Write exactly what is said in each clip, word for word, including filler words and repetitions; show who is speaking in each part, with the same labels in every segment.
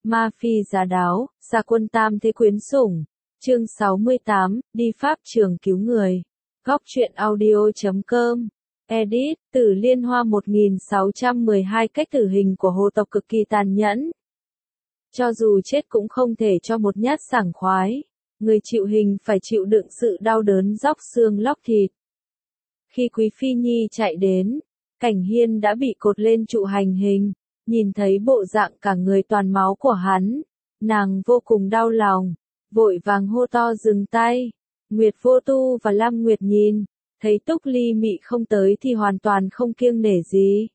Speaker 1: Ma phi giá đáo, gia quân tam thế quyến sủng. Chương sáu mươi tám, đi pháp trường cứu người. Góc truyện audio chấm com. Edit, Tử Liên Hoa một nghìn sáu trăm mười hai. Cách tử hình của hồ tộc cực kỳ tàn nhẫn. Cho dù chết cũng không thể cho một nhát sảng khoái. Người chịu hình phải chịu đựng sự đau đớn róc xương lóc thịt. Khi Quý Phi Nhi chạy đến, Cảnh Hiên đã bị cột lên trụ hành hình. Nhìn thấy bộ dạng cả người toàn máu của hắn, nàng vô cùng đau lòng, vội vàng hô to dừng tay. Nguyệt Vô Tu và Lam Nguyệt nhìn, thấy Túc Ly Mị không tới thì hoàn toàn không kiêng nể gì.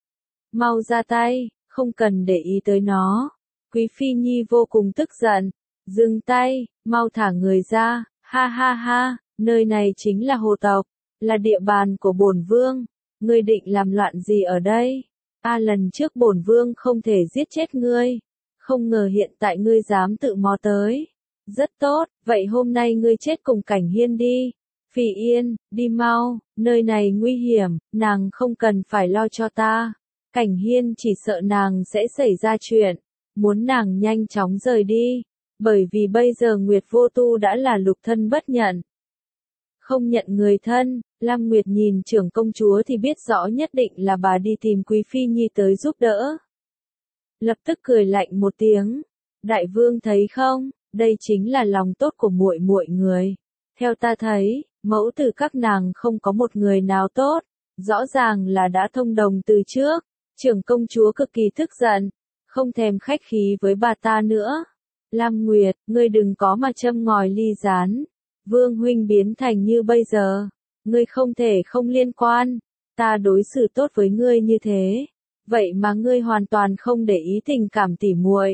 Speaker 1: Mau ra tay, không cần để ý tới nó. Quý Phi Nhi vô cùng tức giận, dừng tay, mau thả người ra, ha ha ha, nơi này chính là hồ tộc, là địa bàn của bổn vương, ngươi định làm loạn gì ở đây? A à, lần trước bổn vương không thể giết chết ngươi, không ngờ hiện tại ngươi dám tự mò tới. Rất tốt, vậy hôm nay ngươi chết cùng Cảnh Hiên đi. Phỉ Yên, đi mau, nơi này nguy hiểm, nàng không cần phải lo cho ta. Cảnh Hiên chỉ sợ nàng sẽ xảy ra chuyện, muốn nàng nhanh chóng rời đi, bởi vì bây giờ Nguyệt Vô Tu đã là lục thân bất nhận. Không nhận người thân, Lam Nguyệt nhìn trưởng công chúa thì biết rõ nhất định là bà đi tìm Quý Phi Nhi tới giúp đỡ. Lập tức cười lạnh một tiếng, đại vương thấy không, đây chính là lòng tốt của muội muội người. Theo ta thấy, mẫu tử các nàng không có một người nào tốt, rõ ràng là đã thông đồng từ trước. Trưởng công chúa cực kỳ tức giận, không thèm khách khí với bà ta nữa. Lam Nguyệt, ngươi đừng có mà châm ngòi ly gián. Vương huynh biến thành như bây giờ, ngươi không thể không liên quan, ta đối xử tốt với ngươi như thế, vậy mà ngươi hoàn toàn không để ý tình cảm tỉ muội.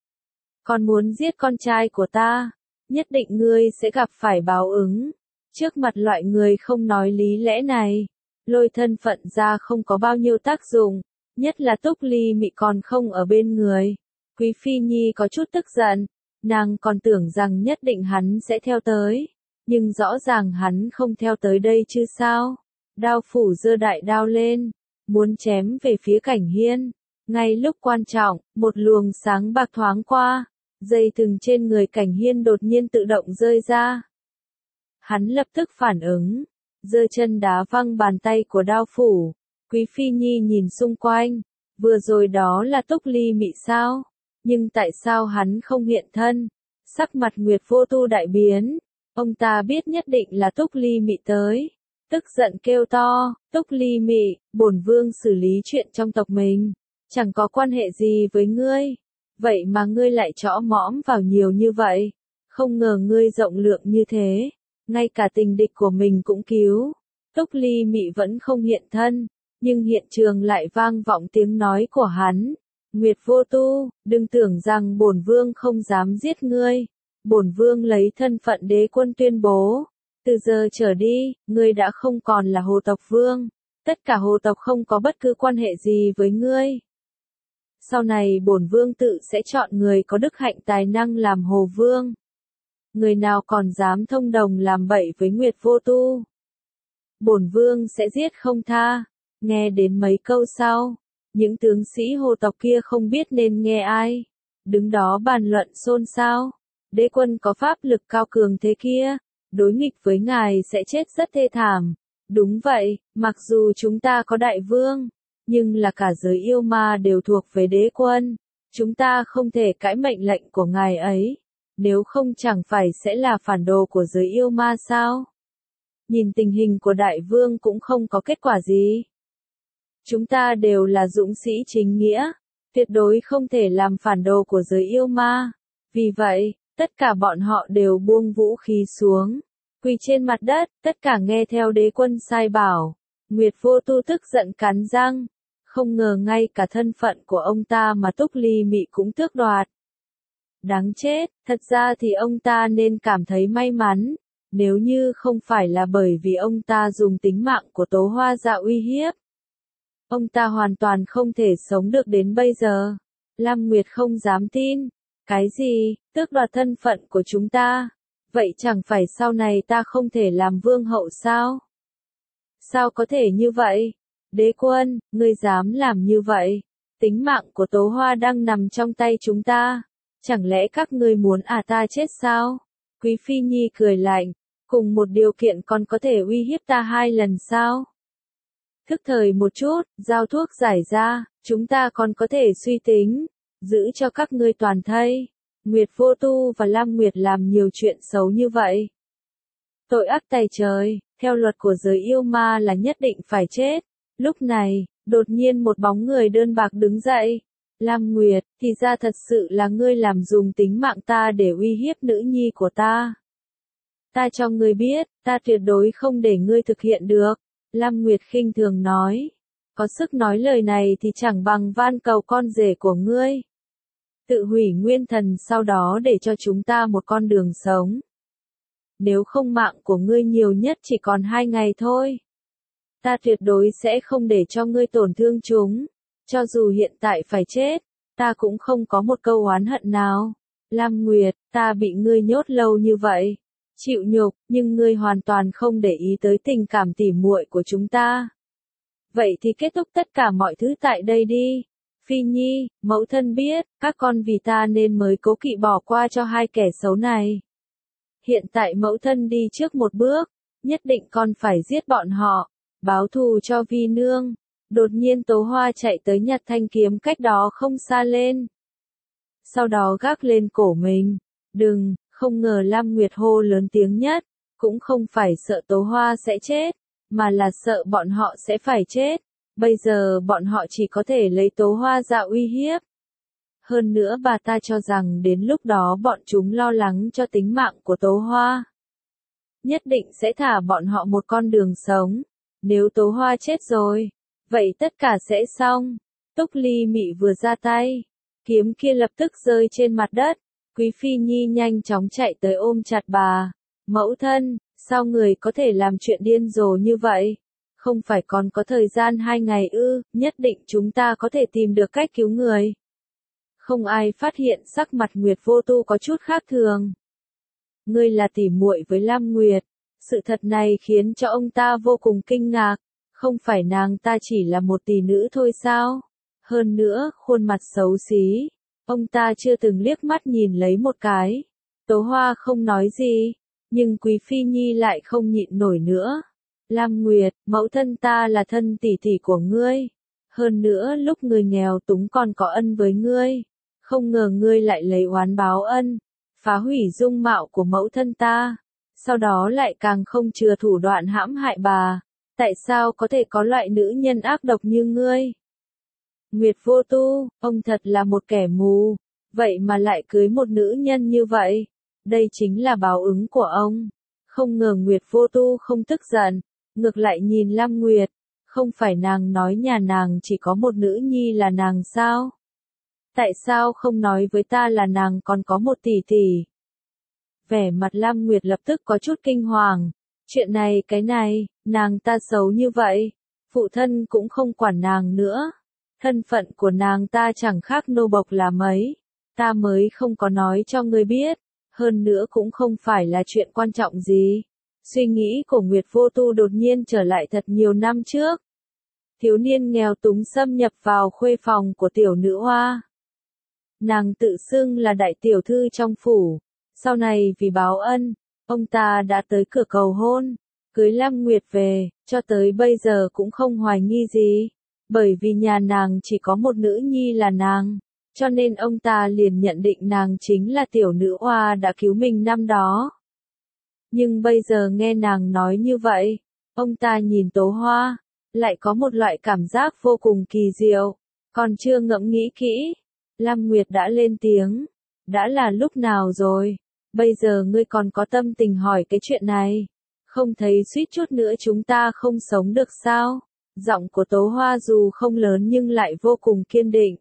Speaker 1: Còn muốn giết con trai của ta, nhất định ngươi sẽ gặp phải báo ứng. Trước mặt loại người không nói lý lẽ này, lôi thân phận ra không có bao nhiêu tác dụng, nhất là Túc Ly Mị còn không ở bên người. Quý Phi Nhi có chút tức giận, nàng còn tưởng rằng nhất định hắn sẽ theo tới. Nhưng rõ ràng hắn không theo tới đây chứ sao. Đao phủ giơ đại đao lên, muốn chém về phía Cảnh Hiên. Ngay lúc quan trọng, một luồng sáng bạc thoáng qua, dây thừng trên người Cảnh Hiên đột nhiên tự động rơi ra. Hắn lập tức phản ứng, giơ chân đá văng bàn tay của đao phủ. Quý Phi Nhi nhìn xung quanh, vừa rồi đó là Túc Ly Mị sao? Nhưng tại sao hắn không hiện thân? Sắc mặt Nguyệt Vô Tu đại biến. Ông ta biết nhất định là Túc Ly Mị tới, tức giận kêu to, Túc Ly Mị, bổn vương xử lý chuyện trong tộc mình, chẳng có quan hệ gì với ngươi, vậy mà ngươi lại trõ mõm vào nhiều như vậy, không ngờ ngươi rộng lượng như thế, ngay cả tình địch của mình cũng cứu. Túc Ly Mị vẫn không hiện thân, nhưng hiện trường lại vang vọng tiếng nói của hắn, Nguyệt Vô Tu, đừng tưởng rằng bổn vương không dám giết ngươi. Bổn vương lấy thân phận đế quân tuyên bố, từ giờ trở đi, ngươi đã không còn là hồ tộc vương, tất cả hồ tộc không có bất cứ quan hệ gì với ngươi. Sau này bổn vương tự sẽ chọn người có đức hạnh tài năng làm hồ vương. Người nào còn dám thông đồng làm bậy với Nguyệt Vô Tu, bổn vương sẽ giết không tha. Nghe đến mấy câu sau, những tướng sĩ hồ tộc kia không biết nên nghe ai, đứng đó bàn luận xôn xao. Đế quân có pháp lực cao cường thế kia, đối nghịch với ngài sẽ chết rất thê thảm. Đúng vậy, mặc dù chúng ta có đại vương, nhưng là cả giới yêu ma đều thuộc về đế quân. Chúng ta không thể cãi mệnh lệnh của ngài ấy, nếu không chẳng phải sẽ là phản đồ của giới yêu ma sao? Nhìn tình hình của đại vương cũng không có kết quả gì. Chúng ta đều là dũng sĩ chính nghĩa, tuyệt đối không thể làm phản đồ của giới yêu ma. Vì vậy, tất cả bọn họ đều buông vũ khí xuống, quỳ trên mặt đất, tất cả nghe theo đế quân sai bảo. Nguyệt Vô Tu tức giận cắn răng, không ngờ ngay cả thân phận của ông ta mà Túc Ly Mị cũng tước đoạt. Đáng chết, thật ra thì ông ta nên cảm thấy may mắn, nếu như không phải là bởi vì ông ta dùng tính mạng của Tố Hoa Dạ uy hiếp. Ông ta hoàn toàn không thể sống được đến bây giờ. Lam Nguyệt không dám tin. Cái gì, tước đoạt thân phận của chúng ta? Vậy chẳng phải sau này ta không thể làm vương hậu sao? Sao có thể như vậy? Đế quân, ngươi dám làm như vậy? tính mạng của Tố Hoa đang nằm trong tay chúng ta. Chẳng lẽ các ngươi muốn à ta chết sao? Quý Phi Nhi cười lạnh, cùng một điều kiện còn có thể uy hiếp ta hai lần sao? Thức thời một chút, giao thuốc giải ra, chúng ta còn có thể suy tính, giữ cho các ngươi toàn thây. Nguyệt Vô Tu và Lam Nguyệt làm nhiều chuyện xấu như vậy. Tội ác tày trời, theo luật của giới yêu ma là nhất định phải chết. Lúc này, đột nhiên một bóng người đơn bạc đứng dậy. Lam Nguyệt, thì ra thật sự là ngươi làm dùng tính mạng ta để uy hiếp nữ nhi của ta. Ta cho ngươi biết, ta tuyệt đối không để ngươi thực hiện được. Lam Nguyệt khinh thường nói. Có sức nói lời này thì chẳng bằng van cầu con rể của ngươi. Tự hủy nguyên thần sau đó để cho chúng ta một con đường sống. Nếu không mạng của ngươi nhiều nhất chỉ còn hai ngày thôi. Ta tuyệt đối sẽ không để cho ngươi tổn thương chúng. Cho dù hiện tại phải chết, ta cũng không có một câu oán hận nào. Lam Nguyệt, ta bị ngươi nhốt lâu như vậy. Chịu nhục, nhưng ngươi hoàn toàn không để ý tới tình cảm tỉ muội của chúng ta. Vậy thì kết thúc tất cả mọi thứ tại đây đi. Phi Nhi, mẫu thân biết, các con vì ta nên mới cố kỵ bỏ qua cho hai kẻ xấu này. Hiện tại mẫu thân đi trước một bước, nhất định con phải giết bọn họ, báo thù cho Vi Nương. Đột nhiên Tố Hoa chạy tới nhặt thanh kiếm cách đó không xa lên. Sau đó gác lên cổ mình. Đừng, không ngờ Lam Nguyệt hô lớn tiếng nhất, cũng không phải sợ Tố Hoa sẽ chết, mà là sợ bọn họ sẽ phải chết. Bây giờ bọn họ chỉ có thể lấy Tố Hoa ra uy hiếp. Hơn nữa bà ta cho rằng đến lúc đó bọn chúng lo lắng cho tính mạng của Tố Hoa. Nhất định sẽ thả bọn họ một con đường sống. Nếu Tố Hoa chết rồi, vậy tất cả sẽ xong. Túc Ly Mị vừa ra tay, kiếm kia lập tức rơi trên mặt đất. Quý Phi Nhi nhanh chóng chạy tới ôm chặt bà. Mẫu thân, sao người có thể làm chuyện điên rồ như vậy? Không phải còn có thời gian hai ngày ư, nhất định chúng ta có thể tìm được cách cứu người. Không ai phát hiện sắc mặt Nguyệt Vô Tu có chút khác thường. Ngươi là tỉ muội với Lam Nguyệt. Sự thật này khiến cho ông ta vô cùng kinh ngạc. Không phải nàng ta chỉ là một tỷ nữ thôi sao? Hơn nữa, khuôn mặt xấu xí. Ông ta chưa từng liếc mắt nhìn lấy một cái. Tố Hoa không nói gì, nhưng Quý Phi Nhi lại không nhịn nổi nữa. Lam Nguyệt, mẫu thân ta là thân tỷ tỷ của ngươi. Hơn nữa lúc ngươi nghèo túng còn có ân với ngươi. Không ngờ ngươi lại lấy oán báo ân, phá hủy dung mạo của mẫu thân ta. Sau đó lại càng không chừa thủ đoạn hãm hại bà. Tại sao có thể có loại nữ nhân ác độc như ngươi? Nguyệt Vô Tu, ông thật là một kẻ mù. Vậy mà lại cưới một nữ nhân như vậy. Đây chính là báo ứng của ông. Không ngờ Nguyệt Vô Tu không tức giận. Ngược lại nhìn Lam Nguyệt. Không phải nàng nói nhà nàng chỉ có một nữ nhi là nàng sao? Tại sao không nói với ta là nàng còn có một tỷ tỷ? Vẻ mặt Lam Nguyệt lập tức có chút kinh hoàng. Chuyện này cái này, nàng ta xấu như vậy. Phụ thân cũng không quản nàng nữa. Thân phận của nàng ta chẳng khác nô bộc là mấy. Ta mới không có nói cho ngươi biết. Hơn nữa cũng không phải là chuyện quan trọng gì. Suy nghĩ của Nguyệt Vô Tu đột nhiên trở lại thật nhiều năm trước. Thiếu niên nghèo túng xâm nhập vào khuê phòng của tiểu nữ hoa. Nàng tự xưng là đại tiểu thư trong phủ. Sau này vì báo ân, ông ta đã tới cửa cầu hôn, cưới Lam Nguyệt về, cho tới bây giờ cũng không hoài nghi gì. Bởi vì nhà nàng chỉ có một nữ nhi là nàng, cho nên ông ta liền nhận định nàng chính là tiểu nữ hoa đã cứu mình năm đó. Nhưng bây giờ nghe nàng nói như vậy, ông ta nhìn Tố Hoa, lại có một loại cảm giác vô cùng kỳ diệu. Còn chưa ngẫm nghĩ kỹ, Lam Nguyệt đã lên tiếng. Đã là lúc nào rồi? Bây giờ ngươi còn có tâm tình hỏi cái chuyện này? Không thấy suýt chút nữa chúng ta không sống được sao? Giọng của Tố Hoa dù không lớn nhưng lại vô cùng kiên định.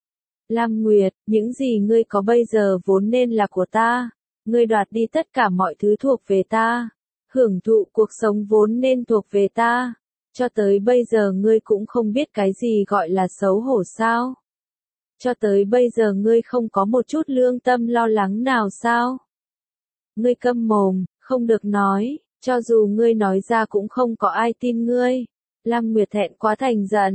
Speaker 1: Lam Nguyệt, những gì ngươi có bây giờ vốn nên là của ta. Ngươi đoạt đi tất cả mọi thứ thuộc về ta. Hưởng thụ cuộc sống vốn nên thuộc về ta. Cho tới bây giờ ngươi cũng không biết cái gì gọi là xấu hổ sao? Cho tới bây giờ ngươi không có một chút lương tâm lo lắng nào sao? Ngươi câm mồm, không được nói, cho dù ngươi nói ra cũng không có ai tin ngươi. Lam Nguyệt thẹn quá thành giận,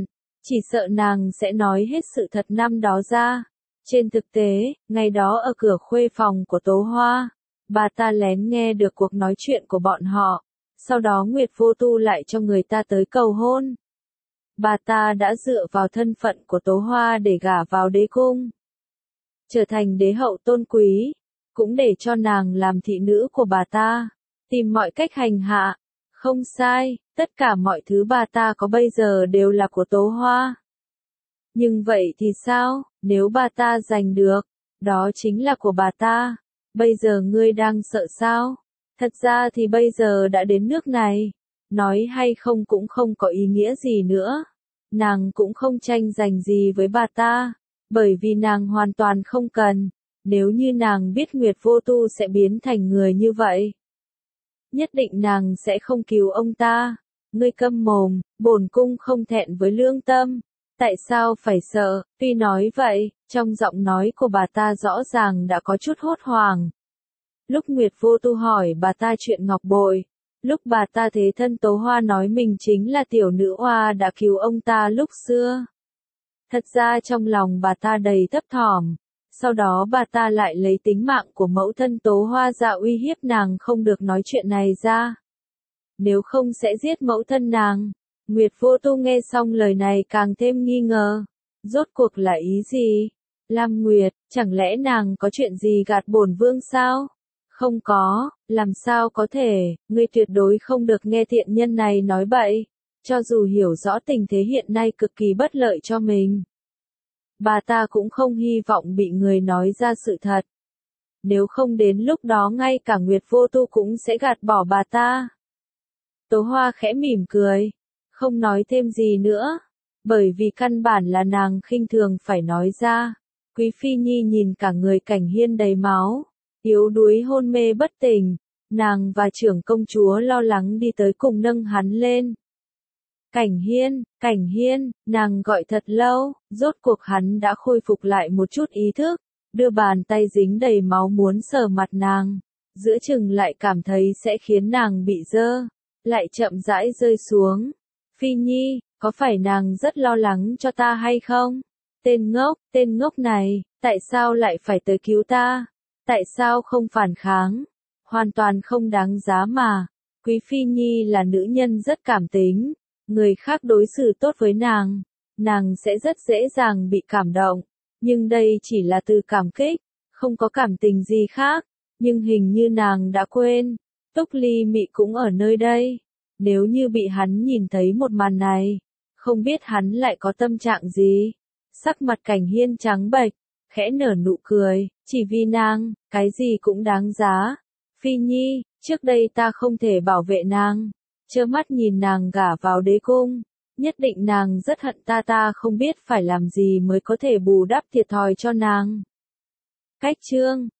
Speaker 1: chỉ sợ nàng sẽ nói hết sự thật năm đó ra. Trên thực tế, ngày đó ở cửa khuê phòng của Tố Hoa, bà ta lén nghe được cuộc nói chuyện của bọn họ, sau đó Nguyệt Vô Tu lại cho người ta tới cầu hôn. Bà ta đã dựa vào thân phận của Tố Hoa để gả vào đế cung, trở thành đế hậu tôn quý, cũng để cho nàng làm thị nữ của bà ta, tìm mọi cách hành hạ. Không sai, tất cả mọi thứ bà ta có bây giờ đều là của Tố Hoa. Nhưng vậy thì sao, nếu bà ta giành được, đó chính là của bà ta. Bây giờ ngươi đang sợ sao? Thật ra thì bây giờ đã đến nước này, nói hay không cũng không có ý nghĩa gì nữa. Nàng cũng không tranh giành gì với bà ta, bởi vì nàng hoàn toàn không cần. Nếu như nàng biết Nguyệt Vô Tu sẽ biến thành người như vậy, nhất định nàng sẽ không cứu ông ta. Ngươi câm mồm, bổn cung không thẹn với lương tâm. Tại sao phải sợ? Tuy nói vậy, trong giọng nói của bà ta rõ ràng đã có chút hốt hoảng. Lúc Nguyệt Vô Tu hỏi bà ta chuyện ngọc bội, lúc bà ta thế thân Tố Hoa nói mình chính là tiểu nữ oa đã cứu ông ta lúc xưa. Thật ra trong lòng bà ta đầy thấp thỏm. Sau đó bà ta lại lấy tính mạng của mẫu thân Tố Hoa ra uy hiếp nàng không được nói chuyện này ra. Nếu không sẽ giết mẫu thân nàng. Nguyệt Vô Tu nghe xong lời này càng thêm nghi ngờ. Rốt cuộc là ý gì? Lam Nguyệt, chẳng lẽ nàng có chuyện gì gạt bổn vương sao? Không có, làm sao có thể, ngươi tuyệt đối không được nghe thiện nhân này nói bậy. Cho dù hiểu rõ tình thế hiện nay cực kỳ bất lợi cho mình, bà ta cũng không hy vọng bị người nói ra sự thật. Nếu không đến lúc đó ngay cả Nguyệt Vô Tu cũng sẽ gạt bỏ bà ta. Tố Hoa khẽ mỉm cười, không nói thêm gì nữa, bởi vì căn bản là nàng khinh thường phải nói ra. Quý Phi Nhi nhìn cả người Cảnh Hiên đầy máu, yếu đuối hôn mê bất tỉnh, nàng và trưởng công chúa lo lắng đi tới cùng nâng hắn lên. Cảnh Hiên, Cảnh Hiên, nàng gọi thật lâu, rốt cuộc hắn đã khôi phục lại một chút ý thức, đưa bàn tay dính đầy máu muốn sờ mặt nàng, giữa chừng lại cảm thấy sẽ khiến nàng bị dơ, lại chậm rãi rơi xuống. Phi Nhi, có phải nàng rất lo lắng cho ta hay không? Tên ngốc, tên ngốc này, tại sao lại phải tới cứu ta? Tại sao không phản kháng? Hoàn toàn không đáng giá mà. Quý Phi Nhi là nữ nhân rất cảm tính. Người khác đối xử tốt với nàng, nàng sẽ rất dễ dàng bị cảm động. Nhưng đây chỉ là từ cảm kích, không có cảm tình gì khác. Nhưng hình như nàng đã quên, Túc Ly Mị cũng ở nơi đây. Nếu như bị hắn nhìn thấy một màn này, không biết hắn lại có tâm trạng gì. Sắc mặt Cảnh Hiên trắng bệch, khẽ nở nụ cười, chỉ vì nàng, cái gì cũng đáng giá. Phi Nhi, trước đây ta không thể bảo vệ nàng, trơ mắt nhìn nàng gả vào đế cung, nhất định nàng rất hận ta ta không biết phải làm gì mới có thể bù đắp thiệt thòi cho nàng. Cách chương